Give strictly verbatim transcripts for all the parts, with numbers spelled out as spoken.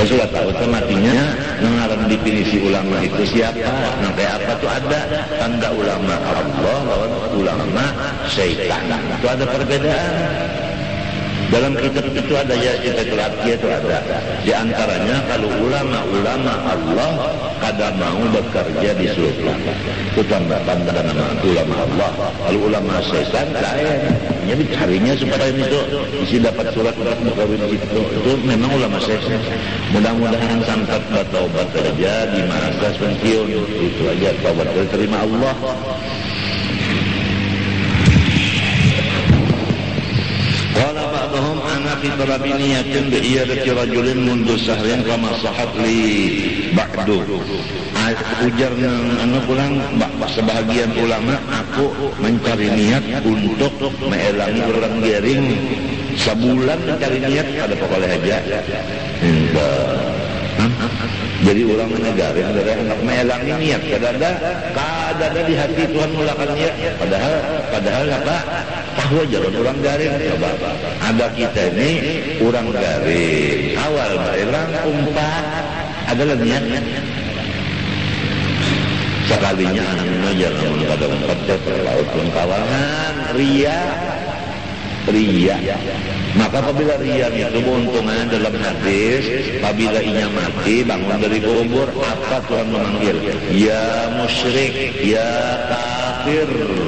Saya sudah tahu itu matinya mengarang definisi ulama itu siapa. Nah kayak apa tuh ada tanda ulama Allah lawan ulama syaitan. Itu ada perbedaan. Dalam kitab itu ada ya kita kelaki itu ada. Di antaranya kalau ulama-ulama Allah kada mau bekerja di surga. Itu tanda-tanda nama ulama Allah. Kalau ulama syaitan lain. Jadi carinya supaya itu isi dapat surat surat berkawin itu. Itu memang ulama syaitan. Mudah-mudahan sampai bertaubat saja di masa pensiun. Itu aja taubat terima Allah. Qala ba'dhum ana fi talabi niyatin bi iyadati rajulin mundu sahrin kama sahat li ba'du. Ujar anu pulang sebahagian ulama aku mencari niat untuk meelangi orang garing sebulan mencari niat pada pokoknya aja. Jadi orang menegarin dari anak meelangi niat kada kada ada di hati Tuhan mulakan niat padahal padahal apa tahu aja orang garing coba ada kita ini orang garing awal meelang umpat adalah niatnya sekalinya anak aja namun kada umpat terlaut kawangan ria ria. Maka apabila ria itu keuntungan dalam hadis, apabila inya mati bangun dari kubur, apa Tuhan memanggil? Ya musyrik, ya kafir.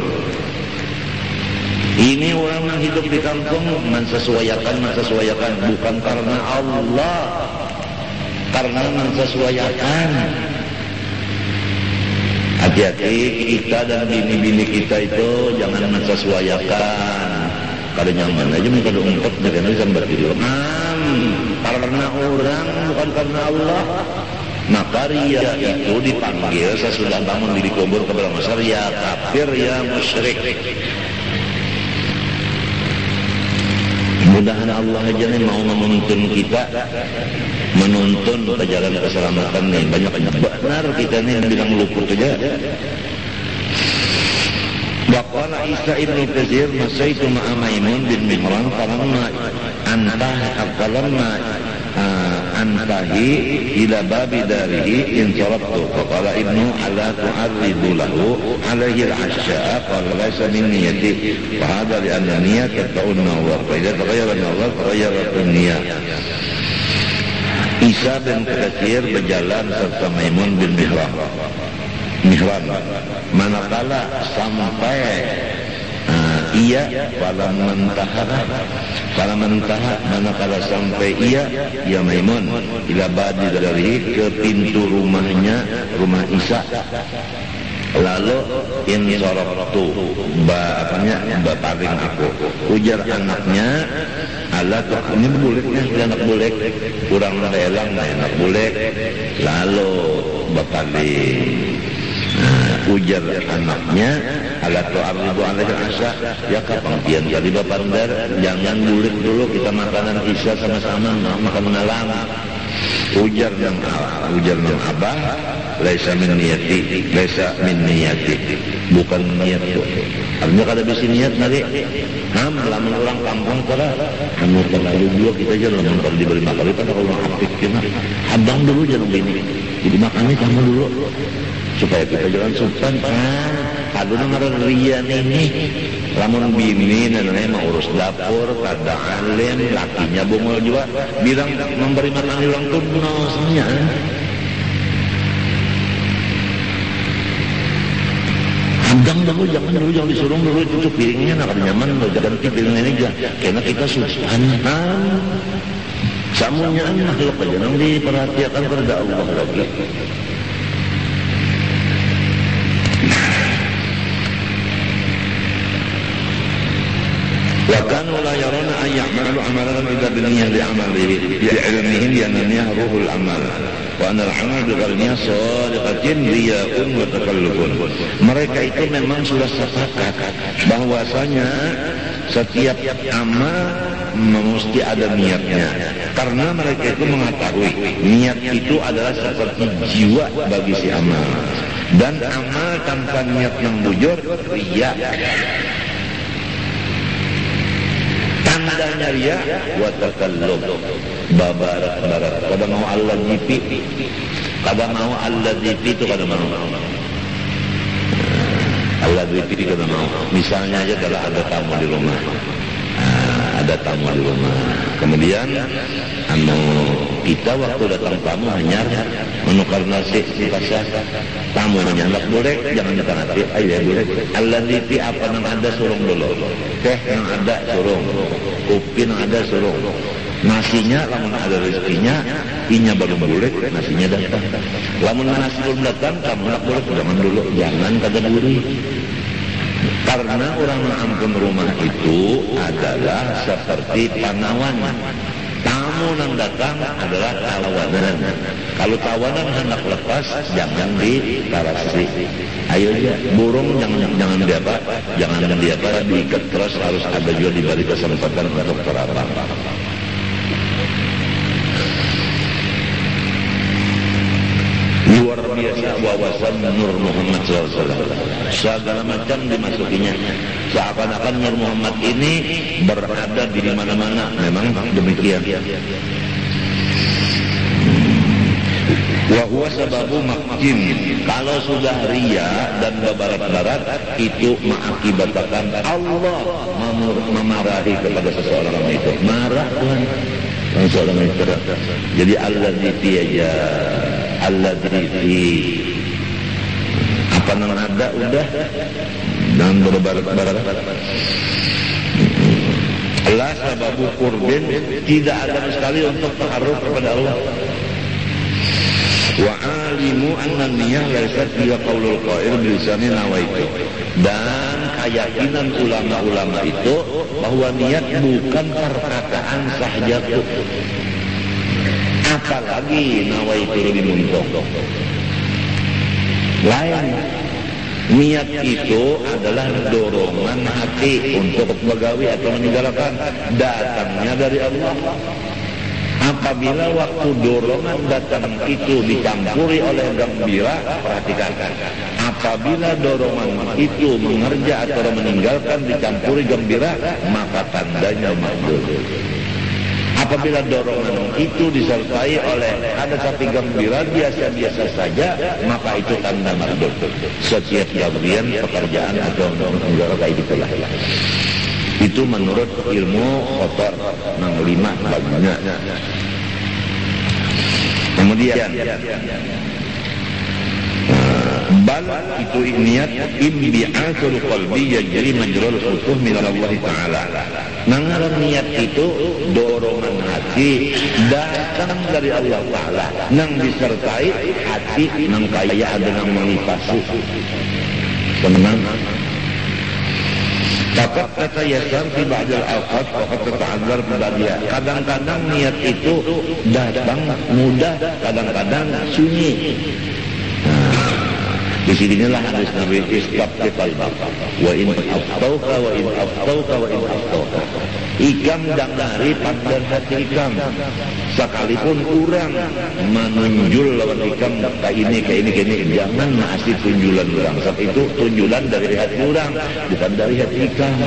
Ini orang yang hidup di kampung mensesuaikan, mensesuaikan bukan karena Allah, karena mensesuaikan. Hati-hati kita dan bini-bini kita itu jangan mensesuaikan. Kada nyaman aja mereka ada umpet mereka bisa berdiri am karena orang bukan karena Allah. Maka ria itu dipanggil sesudah bangun di kubur kepada masyarakat ya kafir ya musyrik. Mudahan Allah aja nih mau menuntun kita menuntun ke jalan keselamatan nih. Banyak-banyak benar kita nih bilang luput aja. Waqala Isa ibnu Katsir masaitu ma'a Maimun bin Mihran falamma antah falamma antahi ila babi darihi insaraftu faqala ibnu ala tu'arridu lahu alaihi al-asya qala laysa min niyati fa hadha li anna niyat tata'unna wa fa idza taghayyara an-nazar taghayyara an-niyat. Isa bin Katsir berjalan serta Maimun bin Mihran Mihran manakala sampai uh, ia pada mentahah pada mentahah manakala sampai ia ya Maimun ila badi dari ke pintu rumahnya rumah Isa lalu insaraftu ba apanya ba paling aku ujar anaknya ala tuh ini buliknya anak bulik kurang lelang anak bulik lalu bapaling Nah, ujar anaknya ala tu'arridu alaihi al-asya ya kapan pian kali bapak ndar jangan bulik dulu kita makanan isya sama-sama makan malam. Ujar nang ujar nang abah laisa min niyati laisa min niyati bukan niat itu. Artinya kada bisa niat nari ham lamun orang kampung kada anu terlalu dua kita aja lamun kalau diberi makan pada orang aktif kita hadang dulu jangan begini jadi makannya kamu dulu supaya kita jalan sopan kan kalau ngaran ria ini lamun bini neneknya mau urus dapur kada alim lakinya bungul juga bilang memberi makan orang tuno semuanya hadang dulu jangan dulu jangan disuruh dulu itu piringnya nak nyaman lo ganti piring ini aja karena kita susah samunya makhluk aja nang diperhatikan kepada Allah lagi. وكانوا لا يرون أن يعملوا عملا إلا بالنية لعمله لعلمهم بأن النية روح العمل وأن العمل بغير نية صادقة رياء وتكلف. Mereka itu memang sudah sepakat bahwasanya setiap amal mesti ada niatnya karena mereka itu mengetahui niat itu adalah seperti jiwa bagi si amal dan amal tanpa niat yang bujur riya. Tandanya ria wa takallub babarat barat. Kada mau Allah jipi, kada mau Allah jipi itu kada mau. Allah jipi kada mau. Misalnya aja kalau ada tamu di rumah, nah, ada tamu di rumah. Kemudian, anu kita waktu datang tamu hanya menukar nasi di pasar. Tamu menyandap boleh, jangan ditangati. Ayo boleh. Allah jipi apa yang ada surung dulu. Teh yang ada surung, kopi yang ada surung. Nasinya, lamun ada rezekinya, inya baru boleh, nasinya datang. Lamun nasi belum datang, kamu nak boleh, jangan dulu, jangan kada buri. Karena orang mengampun rumah itu adalah seperti panawan. Tamu yang datang adalah tawanan. Kalau tawanan hendak lepas, jangan ditarasi. Ayo aja, burung jangan jangan dia apa, jangan dia apa, diikat terus, harus ada juga diberi kesempatan untuk terbang. Luar biasa wawasan Nur Muhammad shallallahu alaihi wasallam. Segala macam dimasukinya. Seakan-akan Nur Muhammad ini berada di mana-mana. Memang demikian. Wa huwa sababu makin. Kalau sudah ria dan babarat-barat, itu mengakibatkan Allah memarahi kepada seseorang itu. Marah Tuhan seseorang itu. Jadi Allah di aja. Allah diri apa yang ada udah dan berbarat-barat. Allah sababu kurbin, tidak ada sekali untuk takarruf kepada Allah. Wa alimu anna niyah laysat hiya qaulul qail bilisani nawaitu. Dan keyakinan ulama-ulama itu bahwa niat bukan perkataan sahjatu. Apalagi nawaitu lebih muntung. Lain. Niat itu adalah dorongan hati untuk begawi atau meninggalkan, datangnya dari Allah. Apabila waktu dorongan datang itu dicampuri oleh gembira, perhatikan. Apabila dorongan itu mengerja atau meninggalkan dicampuri gembira, maka tandanya makdul. Apabila dorongan itu disertai oleh ada satu gembira biasa-biasa saja, maka itu tanda mardut. Setiap gawian pekerjaan atau negara kayak gitulah. Itu menurut ilmu kotor yang lima baginya. Kemudian bal itu niat imbi'atul qalbi yajri majrul futuh min Allah Ta'ala. Nangaran niat itu dorongan hati datang dari Allah Ta'ala, nang disertai hati nang kaya dengan melipasi senang. Dapat kata yasar di ba'dal awqat waqad tata'adzar ba'diyah. Kadang-kadang niat itu datang mudah, kadang-kadang sunyi. Di sinilah hadis Nabi istaqti qalbaka wa in aftauka wa in aftauka wa in aftauka. Ikam dari pandang hati ikam. Sekalipun kurang menunjul lawan ikam kayak ini kayak ini kayak ini, jangan ngasih tunjulan orang. Sebab itu tunjulan dari hati orang, bukan dari hati ikam.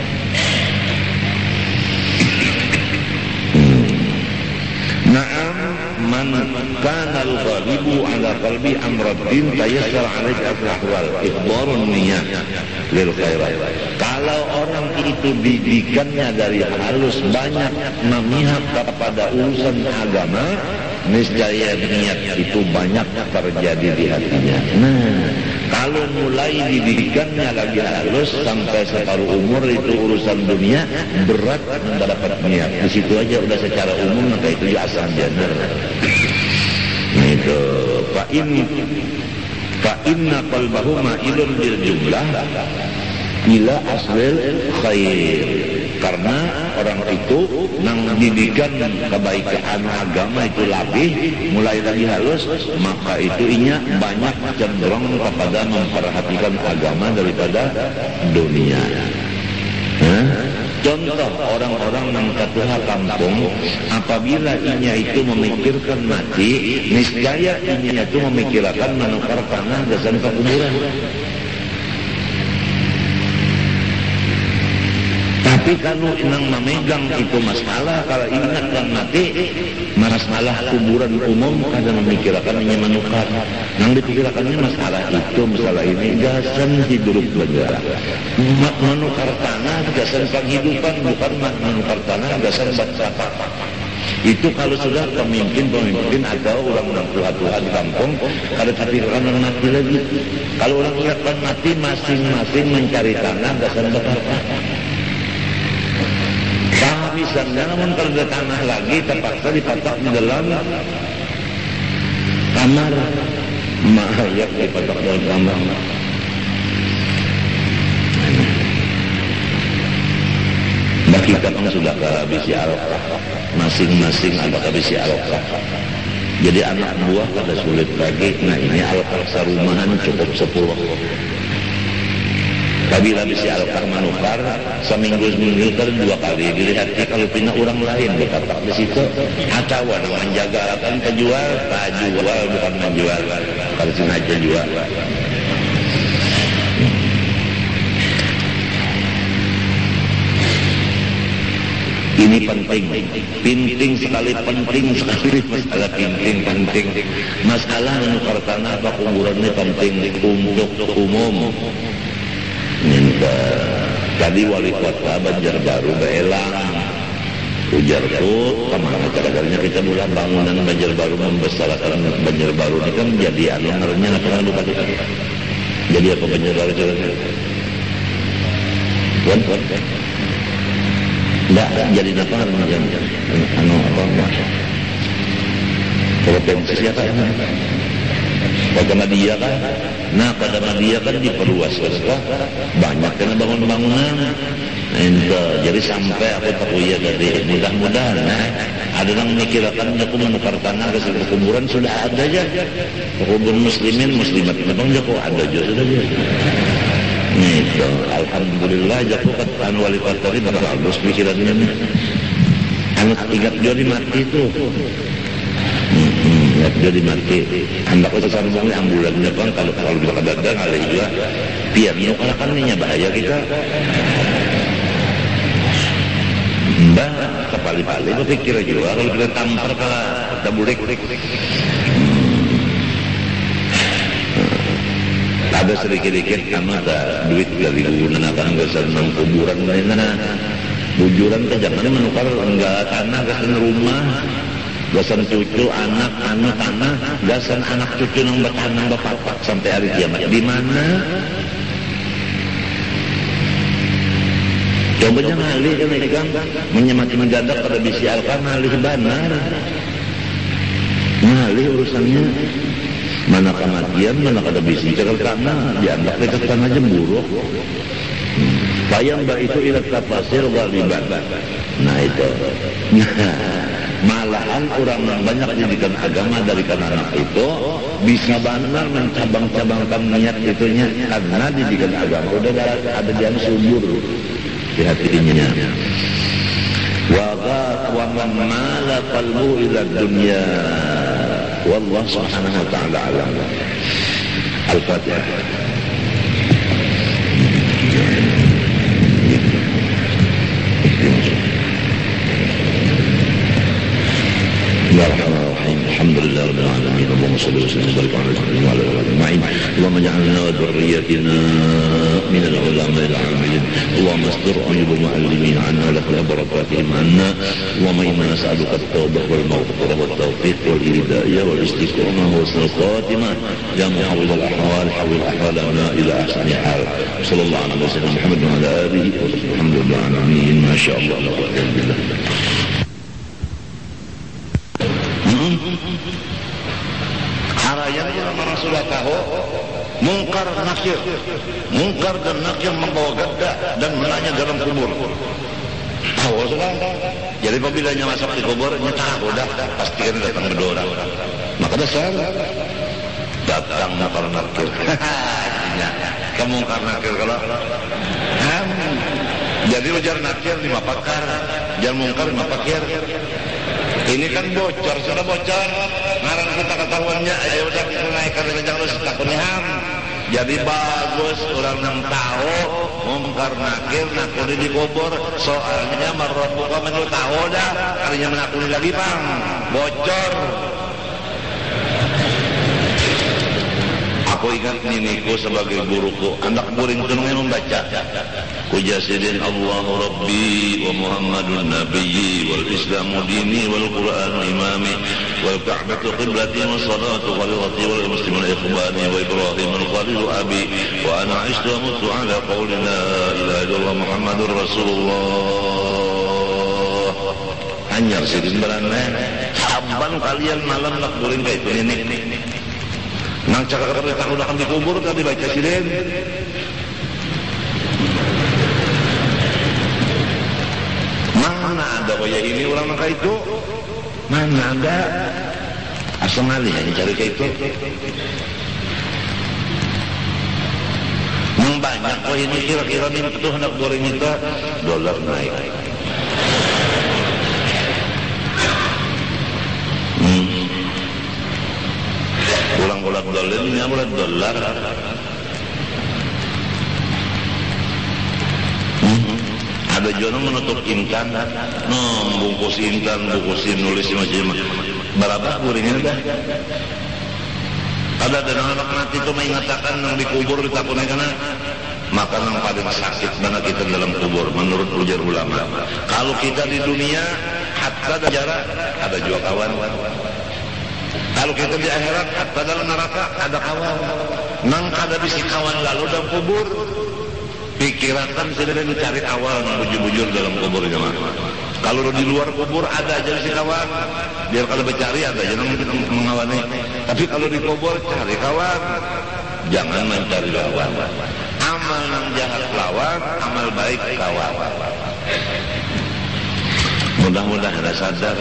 Naam man kana al-ghalibu ala qalbi amraddin tayassar alaihi al-ahwal ikhbarun niyah lil khairat. Kalau orang itu didikannya dari halus banyak memihak kepada urusan agama, niscaya niat itu banyak terjadi di hatinya. Nah, kalau mulai didikannya lagi halus sampai separuh umur itu urusan dunia, berat mendapat niat. Di situ aja udah secara umum maka itu ya asal janar. Itu fa in fa inna qalbahu ma'ilun bil jumlah ila aslil khair. Karena orang itu nang didikan kebaikan agama itu lebih mulai lagi halus, maka itu inya banyak cenderung kepada memperhatikan agama daripada dunia. Hah? Contoh orang-orang yang katuha kampung, apabila inya itu memikirkan mati, niscaya inya itu memikirkan menukar tanah dan kuburan. Tapi kalau inang memegang itu masalah, kalau ingat dan mati, masalah kuburan umum kadang memikirkannya menukar. Nang dipikirkannya masalah itu, masalah ini, gasan hidup negara. Menukar tanah, gasan penghidupan, bukan menukar tanah, gasan baca. Itu kalau sudah pemimpin-pemimpin atau orang-orang tua-tua di kampung, kalau pikirkan orang mati lagi. Kalau orang pikirkan mati, masing-masing mencari tanah, gasan baca. Misalnya, namun kalau ada tanah lagi terpaksa dipatok di dalam kamar, mayat dipatok dalam kamar. Nah, kita kan sudah kehabisi Arafah, masing-masing ada kehabisi Arafah. Jadi anak buah pada sulit lagi. Nah ini Al-Aqsa rumahan cukup sepuluh. Kabila bisi Al-Qar manukar seminggu seminggu kan dua kali dilihat kalau pindah orang lain berkata di situ atau orang menjaga akan kejual, tak jual bukan menjual, kalau sengaja jual. Ini penting, penting sekali, penting sekali masalah penting, penting. Masalah menukar tanah atau kuburan ini penting untuk umum. Minta tadi wali kota Banjarbaru Beelang ujar tuh kemana cara-caranya kita mulai bangunan Banjarbaru membesarkan Banjarbaru ini kan jadi anu namanya apa lupa kita jadi apa Banjarbaru caranya tuan tuan enggak jadi apa namanya anu apa kalau pensi siapa ya pada media kan, nah pada media kan diperluas kan, banyak kan bangun-bangunan, ente jadi sampai aku tak punya tadi, mudah-mudahan, nah, ada yang memikirkan aku menukar tanah ke sebuah kuburan sudah ada aja, kuburan muslimin muslimat, memang jauh ada aja sudah aja. Itu, alhamdulillah jauh kan wali kota ini bagus pikirannya nih, anak ingat jadi mati itu. Jadi mati hendak itu sambungnya ambulannya bang kalau kalau bisa dagang ada juga biar nyokal kan ini bahaya kita mbak kepali-pali berpikir juga kalau kita tampar kalau kita bulik ada sedikit-sedikit karena ada duit dari gugunan akan nggak senang kuburan mana bujuran ke jangan menukar enggak tanah kesan rumah gasan cucu, anak, anak, tanah, gasan anak cucu yang bertanam bapak sampai hari kiamat. Di mana? Coba jangan alih kan ikan menyemati mendadak pada bisi Al-Qar alih banar. Ngalih urusannya. Mana kematian, mana kada bisi cakal tanah, dianggap dekat tanah jemburuk. Bayang mbak itu ilat kapasir galiban. Nah itu. Malahan orang yang banyak didikan agama dari kanan anak itu bisa benar mencabang-cabangkan niat itunya karena didikan agama udah ada, ada yang subur di hatinya. Wa man mala qalbu ila dunya wallahu subhanahu wa ta'ala alam. Al-Fatihah. Bismillahirrahmanirrahim. Alhamdulillah rabbil alamin. Allahumma shalli wa sallim wa barik ala sayyidina wa ala alihi ajma'in. Allahumma ij'alna wa dhurriyyatina min al-ulama al-'amilin. Allahumma astur ayub al-mu'allimin 'anna wa la barakatihim 'anna. Allahumma inna nas'aluka at-taubah wal maghfirah wat tawfiq wal hidayah wal istiqamah wa husnul khatimah. Ya muhawwil al-ahwal hawwil ahwalana ila ahsani hal. Sallallahu alaihi wasallam Muhammad wa ala alihi wa sahbihi. Alhamdulillah alamin. Masyaallah la quwwata illa billah. Haraya orang sudah tahu mungkar nakir, mungkar dan nakir membawa gadda dan menanya dalam kubur. Tahu sudah. Jadi apabila masuk di kubur, tahu dah pastikan datang berdua. Maka dasar datang mungkar nakir. Kemungkar nakir kalau jadi ujar nakir lima pakar, jangan mungkar lima pakir. Ini kan bocor, sudah bocor. Ngarang kita ketahuannya, ya udah kita naikkan dengan jangan takutnya ham. Jadi bagus orang yang tahu mungkar nakir nakuni dikubur. Soalnya marabbuka menurut tahu dah kalinya menakuni lagi bang bocor. Aku ingat niniku sebagai guruku, anak guring tunai membaca kujasidin Allahu Rabbi wa Muhammadun Nabiyyi wal Islamu dini wal Qur'anu imami wal Ka'batu qiblati wa salatu qalilati wal muslimun ikhbani wa Ibrahim al-Khalilu abi wa ana ishtu wa mutu ala qawli la ilaha illallah Muhammadur Rasulullah. Anyar sidin beraneh saban kalian malam nak guring kayak itu nenek nang cakap mereka udah akan dikubur tadi baca sidin. Mana ada waya ini orang maka itu? Mana ada? Asal ngalih yang cari kayak itu. Nang banyak waya ini kira-kira minta tuh hendak goreng itu dolar naik. Ulang-ulang dolar ini apa dolar? Hmm. Ada juga menutup intan, no bungkus intan, bungkusin nulis macam-macam. Berapa kuringnya dah? Ada dan anak mati itu mengatakan yang dikubur ditakunin karena maka yang paling sakit mana kita dalam kubur menurut ujar ulama. Kalau kita di dunia hatta ada jarak, ada juga kawan. Kalau kita di akhirat hatta dalam neraka ada kawan. Nang kada bisi kawan lalu dalam kubur. Pikirkan sudah mencari awal bujur-bujur dalam kubur jemaah. Kalau di luar kubur ada aja si kawan. Biar kalau bercari ada aja mengawani. Tapi kalau di kubur cari kawan. Jangan mencari lawan. Amal yang jahat lawan, amal baik kawan. Mudah-mudahan ada sadar.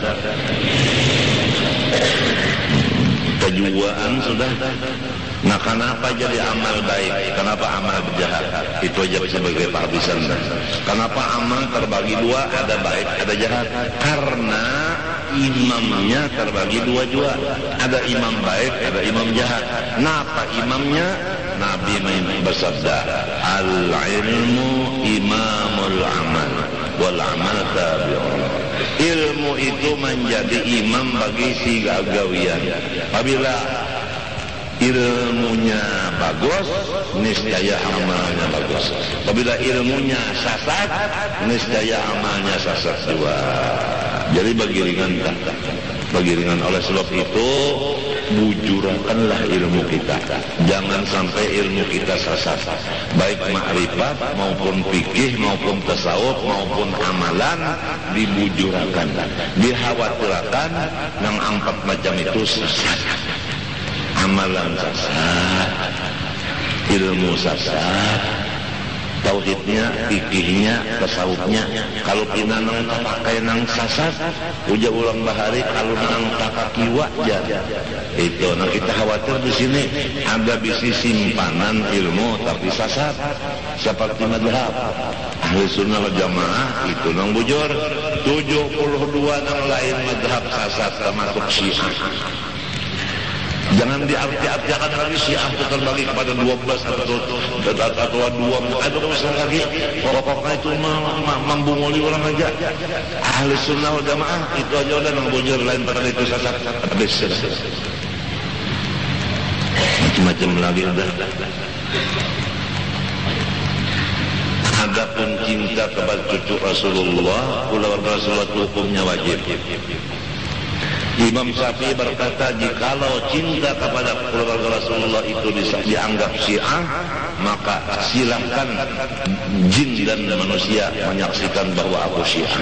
Kejuaan sudah. Nah kenapa jadi amal baik? Kenapa amal jahat? Itu aja sebagai penghabisan. Kenapa amal terbagi dua? Ada baik, ada jahat. Karena imamnya terbagi dua juga. Ada imam baik, ada imam jahat. Kenapa imamnya? Nabi bersabda, al-ilmu imamul amal, wal amal tabi'un. Ilmu itu menjadi imam bagi si gagawian. Apabila ilmunya bagus, niscaya amalnya bagus. Apabila ilmunya sesat, niscaya amalnya sesat juga. Jadi bagi ringan, bagi ringan. Oleh sebab itu, bujurakanlah ilmu kita. Jangan sampai ilmu kita sesat. Baik makrifat maupun fikih maupun tasawuf maupun amalan dibujurakan. Dikhawatirkan yang empat macam itu sesat. Amalan sesat, ilmu sesat, tauhidnya, fikihnya, tasawufnya. Kalau kita nang pakai nang sesat, uja ulang bahari kalau nang kakak kiwa aja. Itu, nah kita khawatir di sini ada bisi simpanan ilmu tapi sesat, seperti madhab Ahli Sunnah wal Jamaah itu nang bujur. tujuh puluh dua nang lain madhab sesat termasuk Syiah. Jangan diarti-artikan lagi Syiah itu terbagi kepada dua belas atau atau dua atau misalnya lagi pokoknya itu membunguli orang aja. Ahli Sunnah wal Jamaah itu aja udah membujur, lain pada itu sesat habis. Macam-macam lagi udah. Adapun cinta kepada cucu Rasulullah, keluarga Rasulullah hukumnya wajib. Imam Syafi'i berkata, jikalau cinta kepada keluarga Rasulullah itu dianggap Syiah, maka silahkan jin dan manusia menyaksikan bahwa aku Syiah.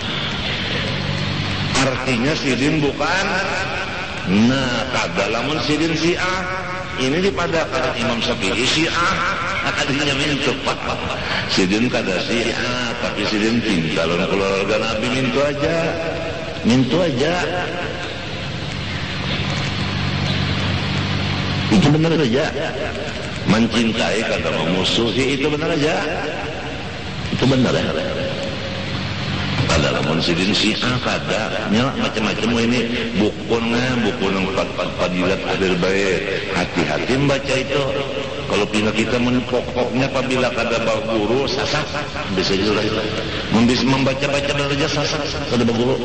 Artinya sidin bukan, nah kada lamun sidin Syiah. Ini dipadakan Imam Syafi'i Syiah, artinya mintu. Sidin kada Syiah, tapi sidin cinta lawan keluarga Nabi mintu aja. Mintu aja. Itu benar aja. Mencintai kata memusuhi itu benar aja. Itu benar ya. Adalah munsidin Syiah kada nyala macam-macam ini bukunnya, buku yang empat empat fadilat adil baik. Hati-hati membaca itu. Kalau pina kita pokoknya apabila kada baguru sasak bisa juga itu. Membis membaca-baca belajar sasak kada baguru.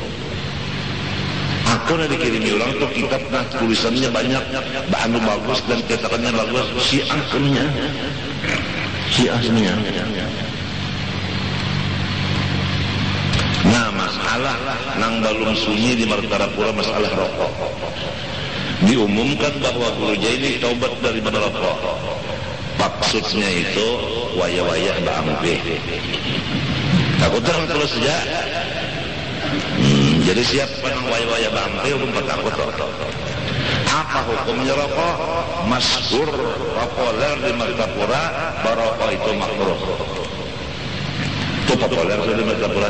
Aku udah dikirimi orang tuh kitab nah tulisannya banyak, bahan bagus dan cetakannya bagus. Si akunnya, si aslinya. Nah masalah nang balum sunyi di Martarapura masalah rokok. Diumumkan bahwa guru ini taubat daripada rokok. Maksudnya itu waya-waya bangke. Aku terang terus saja. Hmm, jadi siapa nang waya-waya bangke hukum takut. Apa hukumnya rokok? Maskur populer di Martapura barokok itu makruh. Itu populer di Martapura.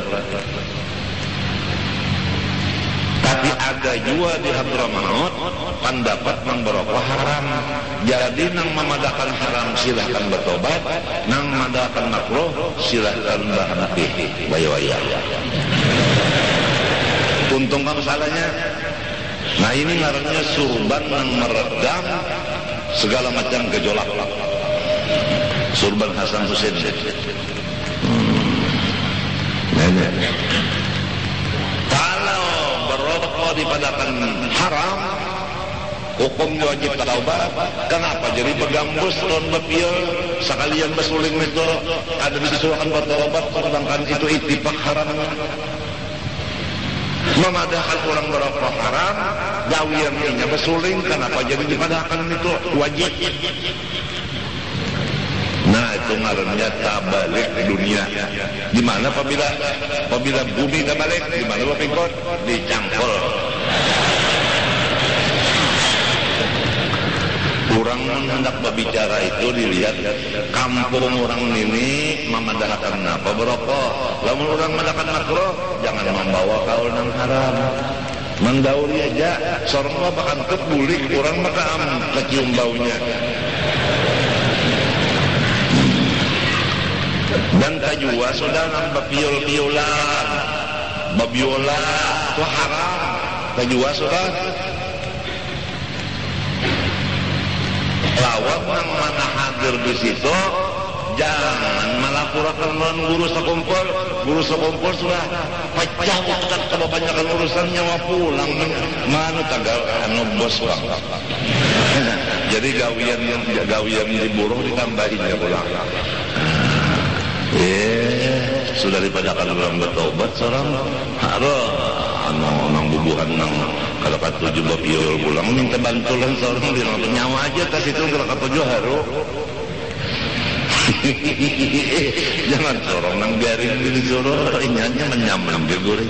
Tapi ada juga di Hadramaut pendapat nang berokok haram. Jadi nang memadakan haram silahkan bertobat, nang memadakan makruh silahkan berhenti. Waya-waya. Untung kamu salahnya. Nah ini ngarannya surban yang meredam segala macam gejolak. Surban Hasan Hussein. Hmm. Kalau berokok dipadakan haram, hukum wajib taubat. Kenapa? Jadi begambus tahun bepiol sekalian besuling itu ada disuruhkan bertaubat sedangkan itu ittifaq haram. Memadahkan orang berokok haram, gawiannya besuling, kenapa jadi dipadahkan itu wajib? Nah itu ngarannya tabalik dunia. Di mana apabila apabila bumi tabalik, di mana wapikot dicangkol. Orang hendak berbicara itu dilihat kampung orang ini memadahkan apa berokok. Lamun orang memadahkan makruh, jangan membawa kaul nang haram. Mendauri aja, sorong mah bahkan kebulik, orang maka am kecium baunya. Dan tajwa sudah nang bapiol-piolan, babiola, itu haram. Tajwa sudah. Lawan nang mana hadir di situ, jangan melaporkan non guru sekumpul, guru sekumpul sudah pecah utak kebanyakan urusan nyawa pulang, mana tagal anu bos bang. Jadi gawian gawian di buruh ditambahin ya pulang. Eh, sudah daripada kalau orang bertobat seorang harus anu nang bubuhan nang kalau katujuh bapiol pulang minta bantuan seorang di nang nyawa aja tas itu kalau katujuh haru. Jangan seorang nang biarin disuruh ini hanya menyamam dia goreng.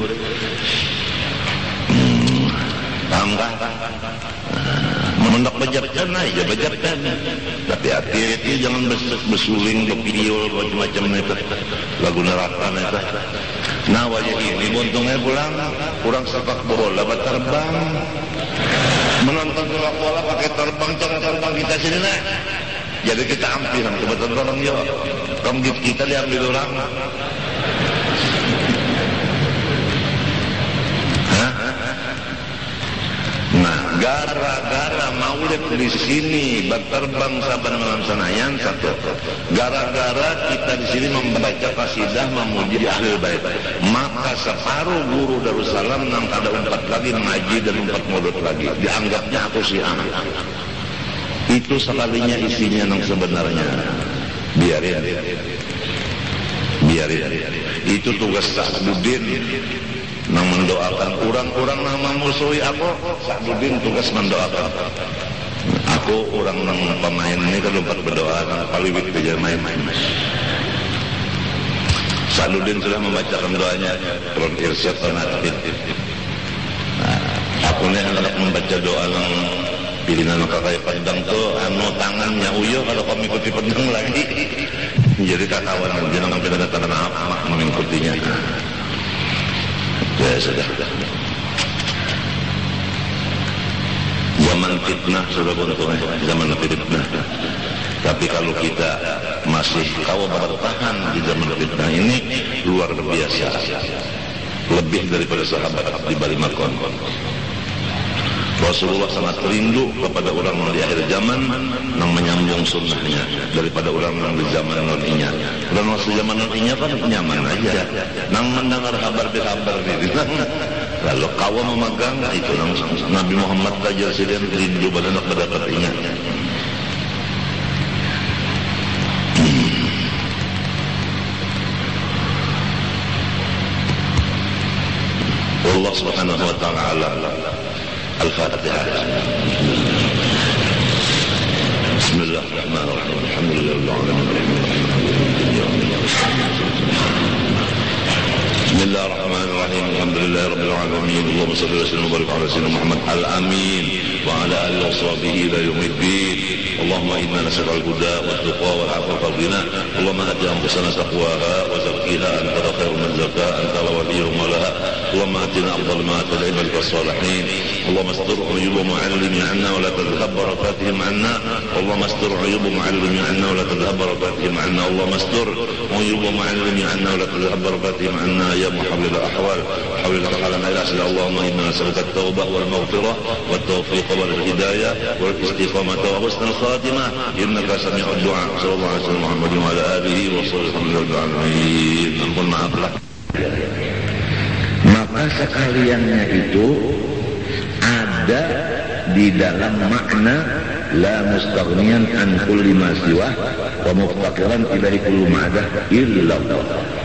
Hmm, paham kah? Mendak bejatkan aja bejatkan. Tapi hati-hati jangan besuling bepiol macam-macam itu lagu neraka itu. Nah wajah ini buntungnya pulang kurang sepak bola terbang menonton sepak bola pakai terbang jangan terbang kita sini nak. Jadi kita ambil kebetulan orang yo kaum kita diambil orang. Hah? Nah gara-gara maulid di sini berterbang saban malam senayan satu. Gara-gara kita di sini membaca qasidah memuji ahli bait, maka separuh guru Darussalam nang kada umpat lagi mengaji dan umpat mulut lagi. Dianggapnya aku siang. Itu sekalinya isinya nang sebenarnya. Biarin. Biarin. Itu tugas Sa'duddin. Nang mendoakan orang-orang nang memusuhi aku, Sa'duddin tugas mendoakan. Aku orang nang pemain ini kan lupa berdoa nang paliwit aja main-main. Sa'duddin sudah membacakan doanya, turun irsyad fanatik. Nah, aku nih hendak membaca doa nang pilihan kakai pedang tuh anu tangannya uyo kalau kau mengikuti pedang lagi. Jadi kakawan jangan sampai ada tangan apa mengikutinya. Ya sudah. Zaman fitnah sudah buntungnya, zaman fitnah. Tapi kalau kita masih kau bertahan di zaman fitnah ini luar biasa, lebih daripada sahabat di Bali Makon. Rasulullah sangat rindu kepada orang yang di akhir zaman yang menyambung sunnahnya daripada orang yang di zaman non-inya. Orang yang di zaman non-inya kan nyaman aja, nang mendengar kabar-kabar gitu. Lalu kawan memegang itu nang Nabi Muhammad saja silian rindu pada nak berdekat-dekatnya. Allah Subhanahu wa ta'ala. Al-Fatihah. Bismillahirrahmanirrahim. Alhamdulillahirabbil alamin. Bismillahirrahmanirrahim. Alhamdulillahirabbil alamin. Allahumma shalli wa sallim wa barik ala sayyidina Muhammad al-amin wa ala alihi wa sahbihi ila yaumiddin. Allahumma inna nas'aluka al-huda wat-tuqa wal-'afwa wal-ghina. Allahumma ati anfusana taqwaha wa zakkiha anta khairun man zakkaha anta waliyuha wa laha. Allahumma atina afdal ma atayta ibadika as-salihin. Allahumma astur 'uyuba mu'allimi 'anna wa la tadhhab barakatihim 'anna. Allahumma astur 'uyuba mu'allimi 'anna wa la tadhhab barakatihim 'anna. Allahumma astur 'uyuba mu'allimi 'anna wa la tadhhab barakatihim 'anna ya muhawwil al-ahwal. Hawwil al-halana ila asli. Allahumma inna nas'aluka at-taubah wal maghfirah wat tawfiq wal hidayah wal istiqamah wa husnal khatimah. Innaka sami'ud du'a. Sallallahu alaihi wasallam Muhammad wa ala alihi wa sahbihi. Ampun maaflah. Maka sekaliannya itu ada di dalam makna la mustaghniyan an kulli ma siwa wa muftaqiran ila kulli ma'adah illa Allah.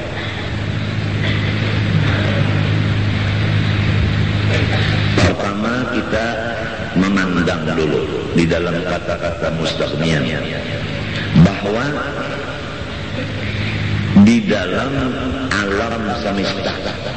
Pertama kita memandang dulu di dalam kata-kata mustaghniyan bahwa di dalam alam semesta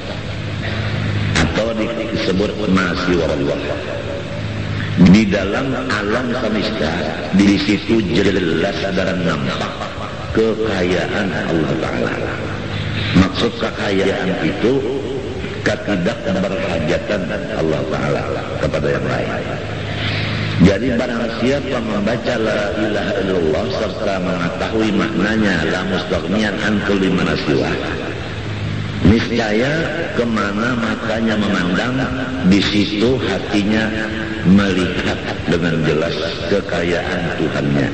atau disebut masih Allah, di dalam alam semesta di situ jelas dan nampak kekayaan Allah Ta'ala. Maksud kekayaan itu ketidakberhajatan Allah Ta'ala kepada yang lain. Jadi barang siapa membaca la ilaha illallah serta mengetahui maknanya la mustaghniyan an kulli ma siwa, niscaya kemana matanya memandang, di situ hatinya melihat dengan jelas kekayaan Tuhannya.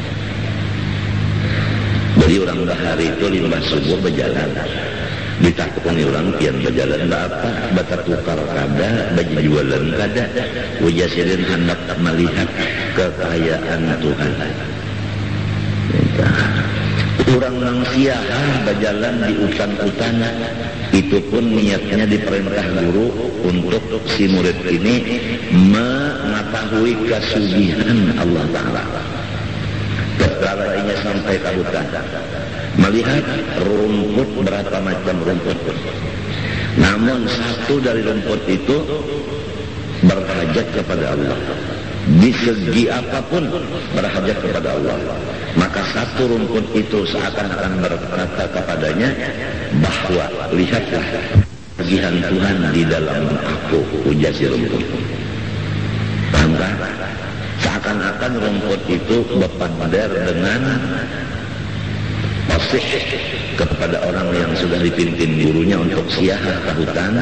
Jadi orang hari itu limbah subuh berjalan, ditakuni orang pian berjalan apa bata tukar kada baju jualan kada wajasirin hendak melihat kekayaan Tuhan. Orang nang siaha berjalan di hutan-hutan, itu pun niatnya diperintah guru untuk si murid ini mengetahui kesugihan Allah Ta'ala. Ketika sampai ke hutan, melihat rumput berapa macam rumput, namun satu dari rumput itu berhajat kepada Allah. Di segi apapun berhajat kepada Allah. Maka satu rumput itu seakan-akan berkata kepadanya bahwa lihatlah kesugihan Tuhan di dalam aku, ujar si rumput. Paham tak? Seakan-akan rumput itu berpander dengan fasih kepada orang yang sudah dipimpin gurunya untuk siaha ke hutan.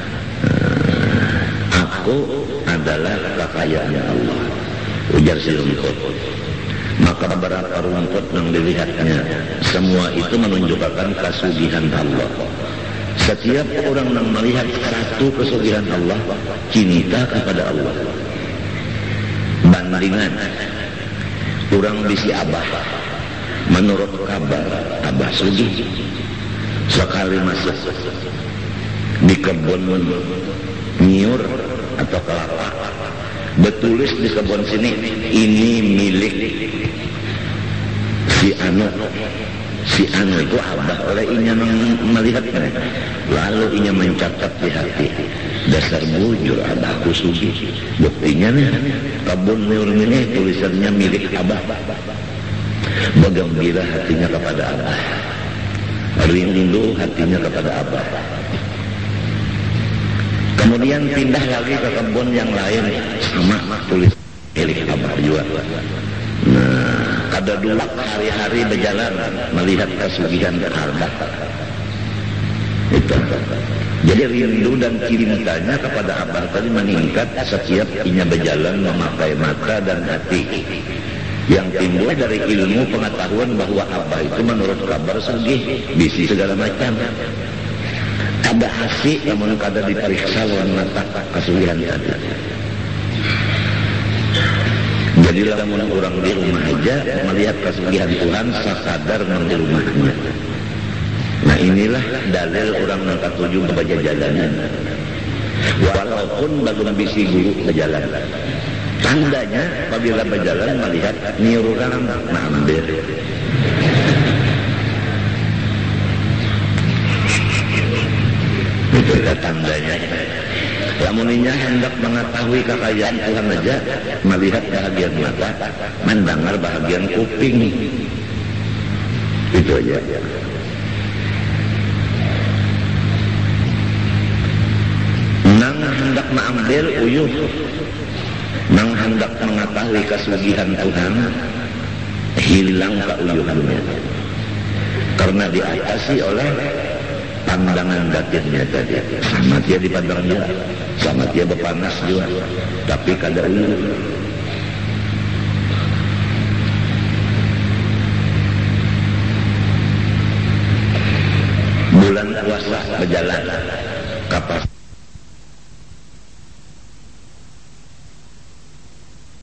Aku adalah kekayaan Allah, ujar si rumput. Maka beberapa rumput yang dilihatnya, semua itu menunjukkan kesugihan Allah. Setiap orang yang melihat satu kesugihan Allah, cinta kepada Allah. Bandingan orang bisi abah, menurut kabar abah sugih, sekali masuk di kebun nyiur atau kelapa, betulis di kebun sini ini milik si anu. Si anu itu abah oleh inya melihatnya, lalu inya mencatat di hati, dasar bujur abahku sugih. Buktinya nih kebun nyiur ini tulisannya milik abah. Bergembira hatinya kepada abah, rindu hatinya kepada abah. Kemudian pindah lagi ke kebun yang lain, sama tulis milik abah juga. Nah, kada dulak hari-hari berjalan melihat kesugihan abah. Itu. Jadi rindu dan cintanya kepada Abah tadi meningkat setiap inya berjalan memakai mata dan hati. Yang timbul dari ilmu pengetahuan bahwa Abah itu menurut kabar sugih, bisi segala macam. Ada asik namun kada diperiksa lawan mata kasugihan tadi. Jadi lamun orang di rumah aja melihat kasugihan Tuhan sadar di rumahnya. Nah inilah dalil orang yang ketujuh membaca jalanan. Walaupun belum bisi guru berjalan. Tandanya apabila berjalan melihat niru orang ngambil. Itu tandanya. Lamuninya hendak mengetahui kekayaan Tuhan aja melihat bahagian mata, mendengar bahagian kuping. Itu aja. Nang hendak mengambil uyuh, nang hendak mengetahui kesugihan Tuhan, hilang keuyuhannya karena diatasi oleh pandangan batinnya tadi. Sama dia dipandang juga, sama dia berpanas juga, tapi kada uyuh. Bulan puasa berjalan, kapas